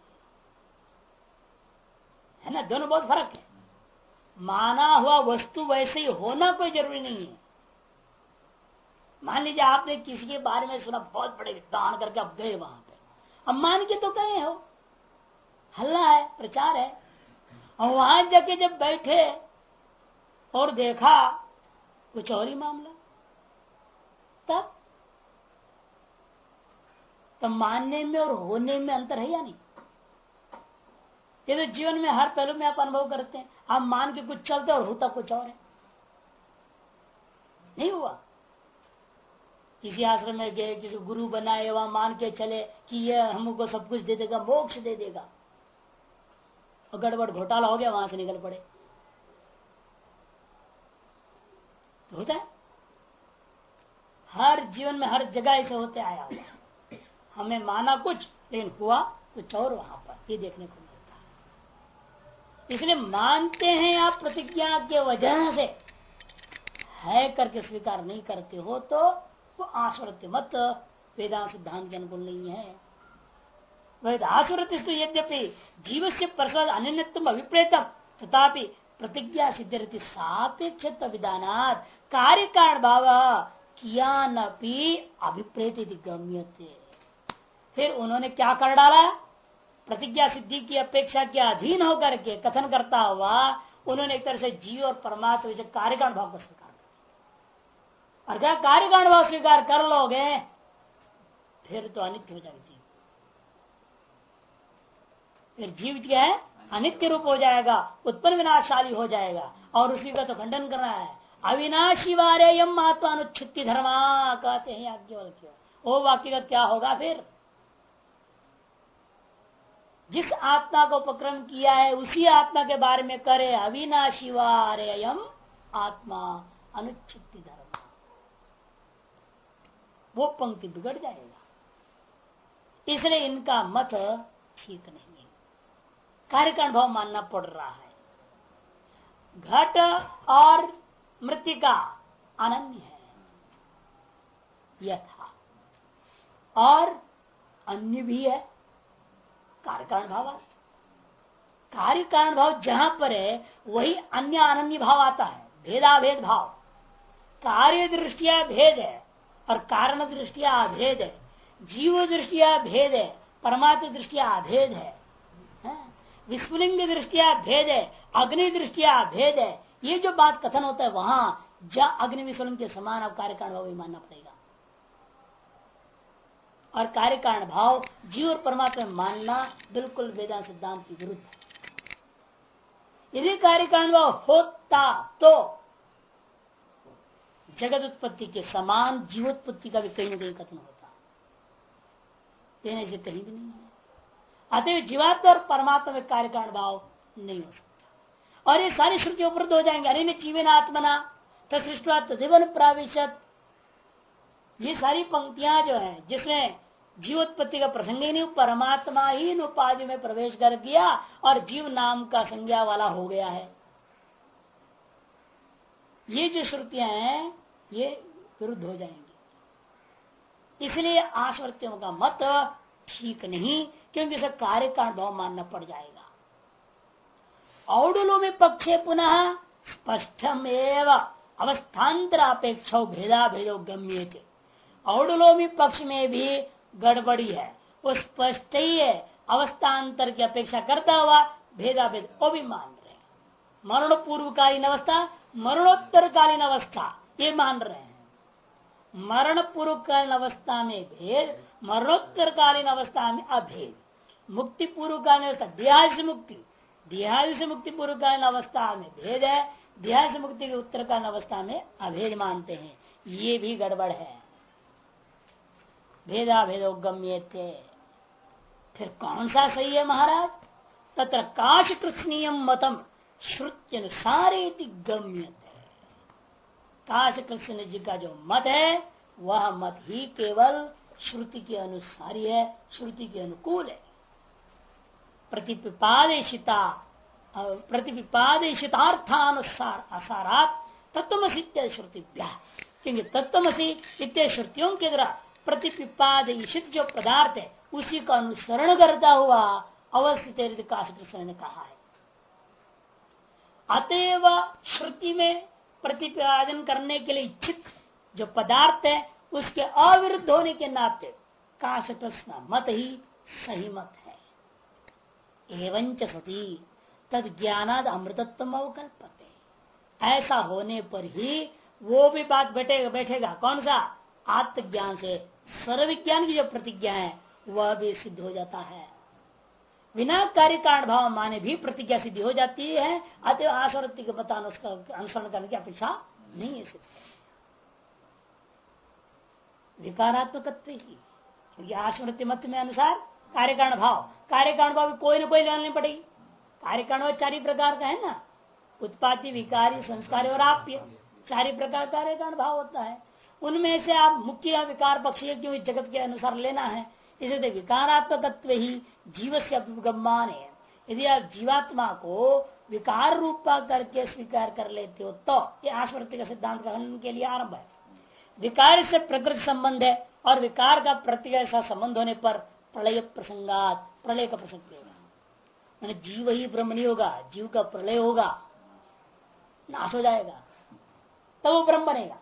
है ना। दोनों बहुत फर्क है। माना हुआ वस्तु वैसे ही होना कोई जरूरी नहीं है। मान लीजिए आपने किसी के बारे में सुना, बहुत बड़े विद्वान करके आप गए वहां पे, अब मान के तो गए हो, हल्ला है, प्रचार है, और वहां जाके जब बैठे और देखा कुछ और ही मामला, तब तो मानने में और होने में अंतर है या नहीं? ये तो जीवन में हर पहलू में आप अनुभव करते हैं। आप मान के कुछ चलते और होता कुछ और है। नहीं हुआ? किसी आश्रम में गए, किसी गुरु बनाए, वहां मान के चले कि ये हमको सब कुछ दे देगा, मोक्ष दे देगा, और गड़बड़ घोटाला हो गया, वहां से निकल पड़े। तो होता है हर जीवन में, हर जगह ऐसे होते आया हुआ। हमें माना कुछ लेकिन हुआ कुछ और वहां पर, ये देखने को मिलता है। इसलिए मानते हैं आप प्रतिज्ञा के वजह से, है करके स्वीकार नहीं करते हो तो वो आश्वृत्य मत वेदांत सिद्धांत के अनुकूल नहीं है। वेदाश्वृत्ति तो यद्यपि जीव से परस्पर अन्यत्व अभिप्रेतम तथापि प्रतिज्ञा सिद्धि सापेक्ष विधानात कार्य कारण भाव किया नपि अभिप्रेत गम्यते। फिर उन्होंने क्या कर डाला? प्रतिज्ञा सिद्धि की अपेक्षा के अधीन होकर के कथन करता हुआ उन्होंने एक तरह से जीव और परमात्मा के कार्य कारण भाव को स्वीकार कर, और क्या कार्य कारण भाव स्वीकार कर लोगे फिर तो अनित्य हो जाएगा जीव। फिर जीव क्या है? अनित्य रूप हो जाएगा, उत्पन्न विनाशशाली हो जाएगा। और उसी का तो खंडन करना है। अविनाशी वारेयम आत्मानुच्छित्ति धर्मा कहते हैं याज्ञवल्क्य। वो वाक्य का क्या होगा फिर? जिस आत्मा को उपक्रम किया है उसी आत्मा के बारे में करे अविनाशी वारेयम आत्मा अनुच्छित्ति धर्मा, वो पंक्ति बिगड़ जाएगा। इसलिए इनका मत ठीक नहीं है, कार्य का अनुभव मानना पड़ रहा है। घट और मृत्तिका अनन्य है यथा, और अन्य भी है कार्य कारण भाव। कार्य कारण भाव जहां पर है वही अन्य अनन्य भाव आता है, भेदाभेद भाव। कार्य दृष्टिया भेद है और कारण दृष्टिया अभेद है, जीव दृष्टिया भेद है, परमात्मा दृष्टिया अभेद है, विस्फुलिंग दृष्टिया भेद है, अग्नि दृष्टिया भेद है। ये जो बात कथन होता है वहां जहां अग्नि विस्फुलिंग के समान अब कार्य कारण भाव मानना पड़ेगा। और कार्य कारण भाव जीव और परमात्मा मानना बिल्कुल वेदांत सिद्धांत की विरुद्ध है। यदि कार्य कारण भाव होता तो जगत उत्पत्ति के समान जीवोत्पत्ति का भी कहीं न कहीं कथन होता, देने से कहीं भी नहीं है। अतः जीवात्मा और परमात्मा में कार्य कारण भाव नहीं हो सकता। और ये सारी श्रुतियां उपलब्ध हो जाएंगे। अरे जीवन आत्मना तृष्टवा तदेवन प्राविशत, ये सारी पंक्तियां जो है जिसमें जीवोत्पत्ति का प्रसंग ही नहीं, परमात्मा ही इन उपाधि में प्रवेश कर गया और जीव नाम का संज्ञा वाला हो गया है। ये जो श्रुतियां हैं ये विरुद्ध हो जाएंगी। इसलिए आश्वर्तियों का मत ठीक नहीं, क्योंकि इसे कार्य कारण भाव मानना पड़ जाएगा। औडुलो में पक्षे पुनः स्पष्टम एवं अवस्थान्तरापेक्षा भेदा भेदो गम्य थे। औडुलोमी पक्ष में भी गड़बड़ी है, वो स्पष्ट ही है, अवस्थान्तर की अपेक्षा करता हुआ भेदा भेद वो भी मान रहे हैं। मरण पूर्वकालीन अवस्था, मरणोत्तरकालीन अवस्था ये मान रहे हैं। मरण पूर्वकालीन अवस्था में भेद, मरणोत्तरकालीन अवस्था में अभेद। मुक्ति पूर्वकालीन अवस्था देहादि से मुक्ति, देहादि से मुक्ति पूर्वकालीन अवस्था में भेद है, देहादि से मुक्ति के उत्तरकालीन अवस्था में अभेद मानते हैं। ये भी गड़बड़ है। भेदा भेदो गम्यते, फिर कौन सा सही है महाराज? तत्र काश कृष्णीयम मतम श्रुत्यनुसार गम्यते। काश कृष्ण जी का जो मत है वह मत ही केवल श्रुति के अनुसार है, श्रुति के अनुकूल है। प्रतिपिपादिशितार्थानुसार आसारात तत्वमसी श्रुतिभ्या, क्योंकि तत्वमसी इत्यादि श्रुतियों के द्वारा प्रतिपिपादिशित जो पदार्थ है उसी का अनुसरण करता हुआ अवस्थित काश कृष्ण ने कहा है। अतएव श्रुति में प्रतिपादन करने के लिए इच्छित जो पदार्थ है उसके अविरुद्ध होने के नाते काश कृष्ण मत ही सही मत है। एवंच सती तद ज्ञानाद अमृतत्व अवकल्पते। ऐसा होने पर ही वो भी बात बैठेगा कौन सा, आत्मज्ञान से सर्वविज्ञान की जो प्रतिज्ञा है वह भी सिद्ध हो जाता है। बिना कार्य कारण भाव माने भी प्रतिज्ञा सिद्धि हो जाती है। अतः आस्वृत्ति के बताना उसका अनुसरण करने की अपेक्षा नहीं है। विकारात्मक ही, क्योंकि आस्वृत्ति मत में अनुसार कार्य कारण भाव कोई ना कोई लेनी पड़ेगी। कार्य कारण भाव 4 प्रकार का है ना, उत्पादी, विकारी, संस्कारी और आप्य, 4 प्रकार कार्य कारण भाव होता है। उनमें से आप मुख्य विकार पक्ष क्यों जगत के अनुसार लेना है, इसलिए विकारात्मक ही जीव से अभिगमान है। यदि आप जीवात्मा को विकार रूपा करके स्वीकार कर लेते हो तो ये आस्वृत्ति का सिद्धांत का खंडन के लिए आरंभ है। विकार से प्रकृति संबंध है और विकार का प्रत्यय का संबंध होने पर प्रलय प्रसंगात, प्रलय का प्रसंग होगा। मैंने जीव ही ब्रह्म नहीं होगा, जीव का प्रलय होगा, नाश हो जाएगा, तब वो ब्रह्म बनेगा।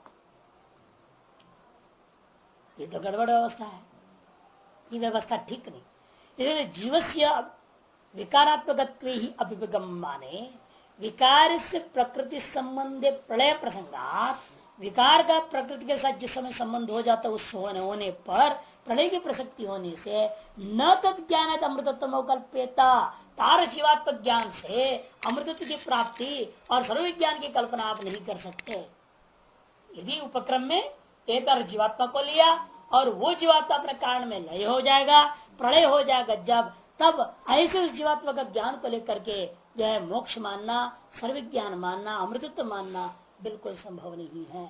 ये तो गड़बड़ व्यवस्था है, ये व्यवस्था ठीक नहीं। इसलिए जीवस्य विकारात्मक ही अभिगम माने विकार से प्रकृति संबंधे प्रलय प्रसंगात, विकार का प्रकृति के साथ जिस समय संबंध हो जाता है उस होने पर प्रलय की प्रसक्ति होने से न तत्ज्ञान अमृतत्व अवकल्प्यता, तार जीवात्मक ज्ञान से अमृतत्व की प्राप्ति और सर्वविज्ञान की कल्पना आप नहीं कर सकते। यदि उपक्रम में एक जीवात्मा को लिया और वो जीवात्मा अपने कारण में लय हो जाएगा, प्रलय हो जाएगा, जब तब ऐसे उस जीवात्मा का ज्ञान को लेकर के जो है मोक्ष मानना, सर्वविज्ञान मानना, अमृतत्व मानना बिल्कुल संभव नहीं है।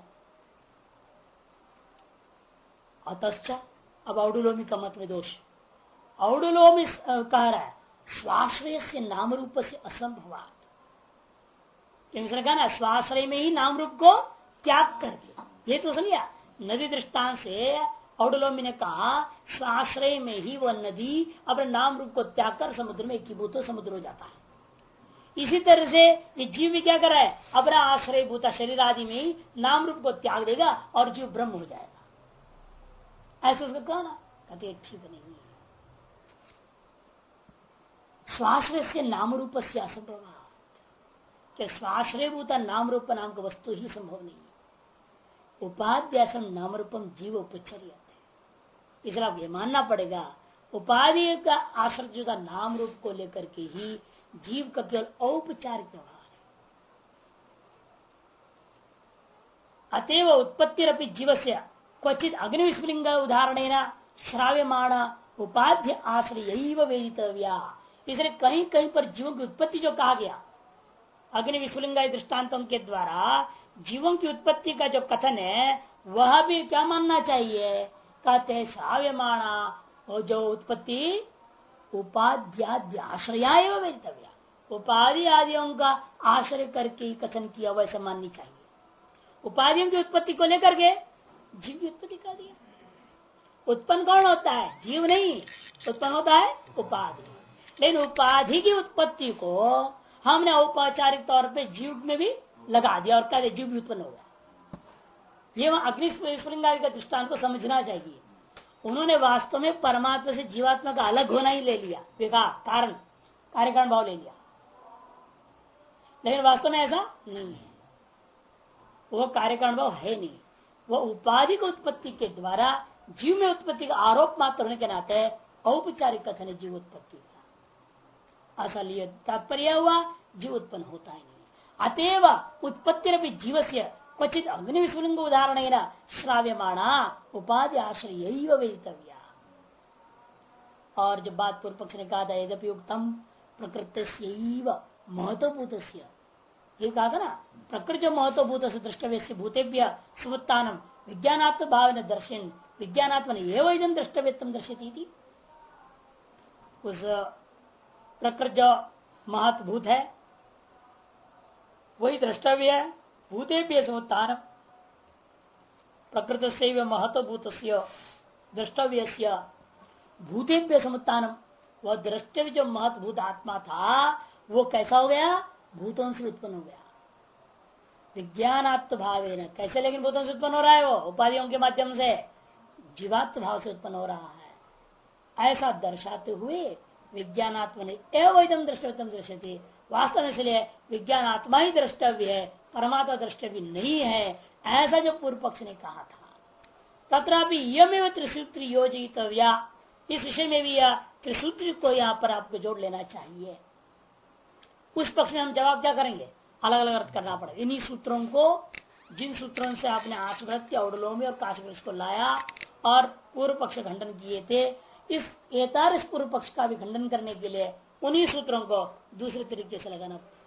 अतश्च अब औडुलोमी का मत में दोष, औडुलोमी कह रहा है स्वाश्रय से नाम रूप से असंभवात, क्योंकि कहा ना स्वाश्रय में ही नाम रूप को त्याग करके, ये तो सुनिया नदी दृष्टांत से औडुलोमी ने कहा स्वाश्रय में ही वह नदी अपने नाम रूप को त्याग कर समुद्र में एकीभूत समुद्र हो जाता है। इसी तरह से ये जीव भी क्या कर रहा है, अपना आश्रय भूता शरीर आदि में ही नाम रूप को त्याग देगा और जीव ब्रह्म हो जाएगा। ऐसे उसको कहा ना, कहते ठीक नहीं है। स्वाश्रय से नाम रूप से असंभव, स्वाश्रय भूता नाम रूप नाम का वस्तु ही संभव नहीं है। उपाध्यासम नाम रूपम जीव उपचर्य, इसलिए आप ये मानना पड़ेगा उपाधि का आश्रित जो था नाम रूप को लेकर के ही जीव का केवल औपचारिक व्यवहार है। अतएव उत्पत्ति जीव से क्वचित अग्नि विस्फुलिंग उदाहरण श्राव्यमाण उपाध्य आश्रय वेदितव्या, इसलिए कहीं कहीं पर जीवों की उत्पत्ति जो कहा गया अग्नि विस्फुलिंग दृष्टांतों के द्वारा जीवों की उत्पत्ति का जो कथन है वह भी क्या मानना चाहिए, कहते हैं श्राव्यमाणा, और जो उत्पत्ति उपाध्याद्य आश्रया एवं वेदितव्या, उपाधि आदियों का आश्रय करके ही कथन किया वैसे माननी चाहिए। उपाधियों की उत्पत्ति को लेकर के जीव की उत्पत्ति कर दिया। उत्पन्न कौन होता है, जीव नहीं, उत्पन्न होता है उपाधि। लेकिन उपाधि की उत्पत्ति को हमने औपचारिक तौर पे जीव में भी लगा दिया और कहते जीव भी उत्पन्न हो गया। ये अग्निस्फुलिंग का दृष्टांत को समझना चाहिए। उन्होंने वास्तव में परमात्मा से जीवात्मा का अलग होना ही ले लिया, कारण कार्य कारण भाव ले लिया, लेकिन वास्तव में ऐसा नहीं है। वो कार्य कारण भाव है नहीं, वो उपाधि की उत्पत्ति के द्वारा जीव में उत्पत्ति का आरोप मात्र होने के नाते औपचारिक कथन है जीव उत्पत्ति का। असल ये तात्पर्य हुआ जीव उत्पन्न होता ही नहीं। अतएव उत्पत्ति जीव से क्वचित अग्नि विस्फुलिंग उदाहरण श्राव्यमाणा उपाधि आश्रय वेदितव्या। और जो बात पूर्व पक्ष ने कहा था यद्यपि युक्तम प्रकृत महत्वभूत ये कहा था ना, प्रकृति महत्वभूत द्रष्टव्य से भूतेभ्य समुत्थानम विज्ञानात्म भाव दर्शन विज्ञानात्मन एवं इदम द्रष्टव्यत्म दर्शती। उस प्रकृति जो महत्भूत है वही द्रष्टव्य है। भूतेभ्य समुत्थानम प्रकृति से महत्वभूत द्रष्टव्य भूतेभ्य समुत्थानम, वह द्रष्टव्य जो महत्भूत आत्मा था वो कैसा हो गया, भूतों से उत्पन्न हो गया। विज्ञानात्म भावे न, कैसे लेकिन भूतों से उत्पन्न हो रहा है, वो उपाधियों के माध्यम से जीवात्म भाव से उत्पन्न हो रहा है। ऐसा दर्शाते हुए विज्ञानात्मा ने एवं एकदम द्रष्टव्यम दर्शती, वास्तव में इसलिए विज्ञान आत्मा ही द्रष्टव्य है, परमात्मा द्रष्टव्य नहीं है, ऐसा जो पूर्व पक्ष ने कहा था। तथापि यमेव त्रिसूत्र योजितव्या, इस विषय में भी यह त्रिसूत्र को यहाँ पर आपको जोड़ लेना चाहिए। उस पक्ष में हम जवाब क्या करेंगे, अलग अलग अर्थ करना पड़ेगा। इन्हीं सूत्रों को, जिन सूत्रों से आपने आशव्रत औडलोमी और काशवृत को लाया और पूर्व पक्ष खंडन किए थे, इस पूर्व पक्ष का भी खंडन करने के लिए उन्हीं सूत्रों को दूसरे तरीके से लगाना पड़ेगा।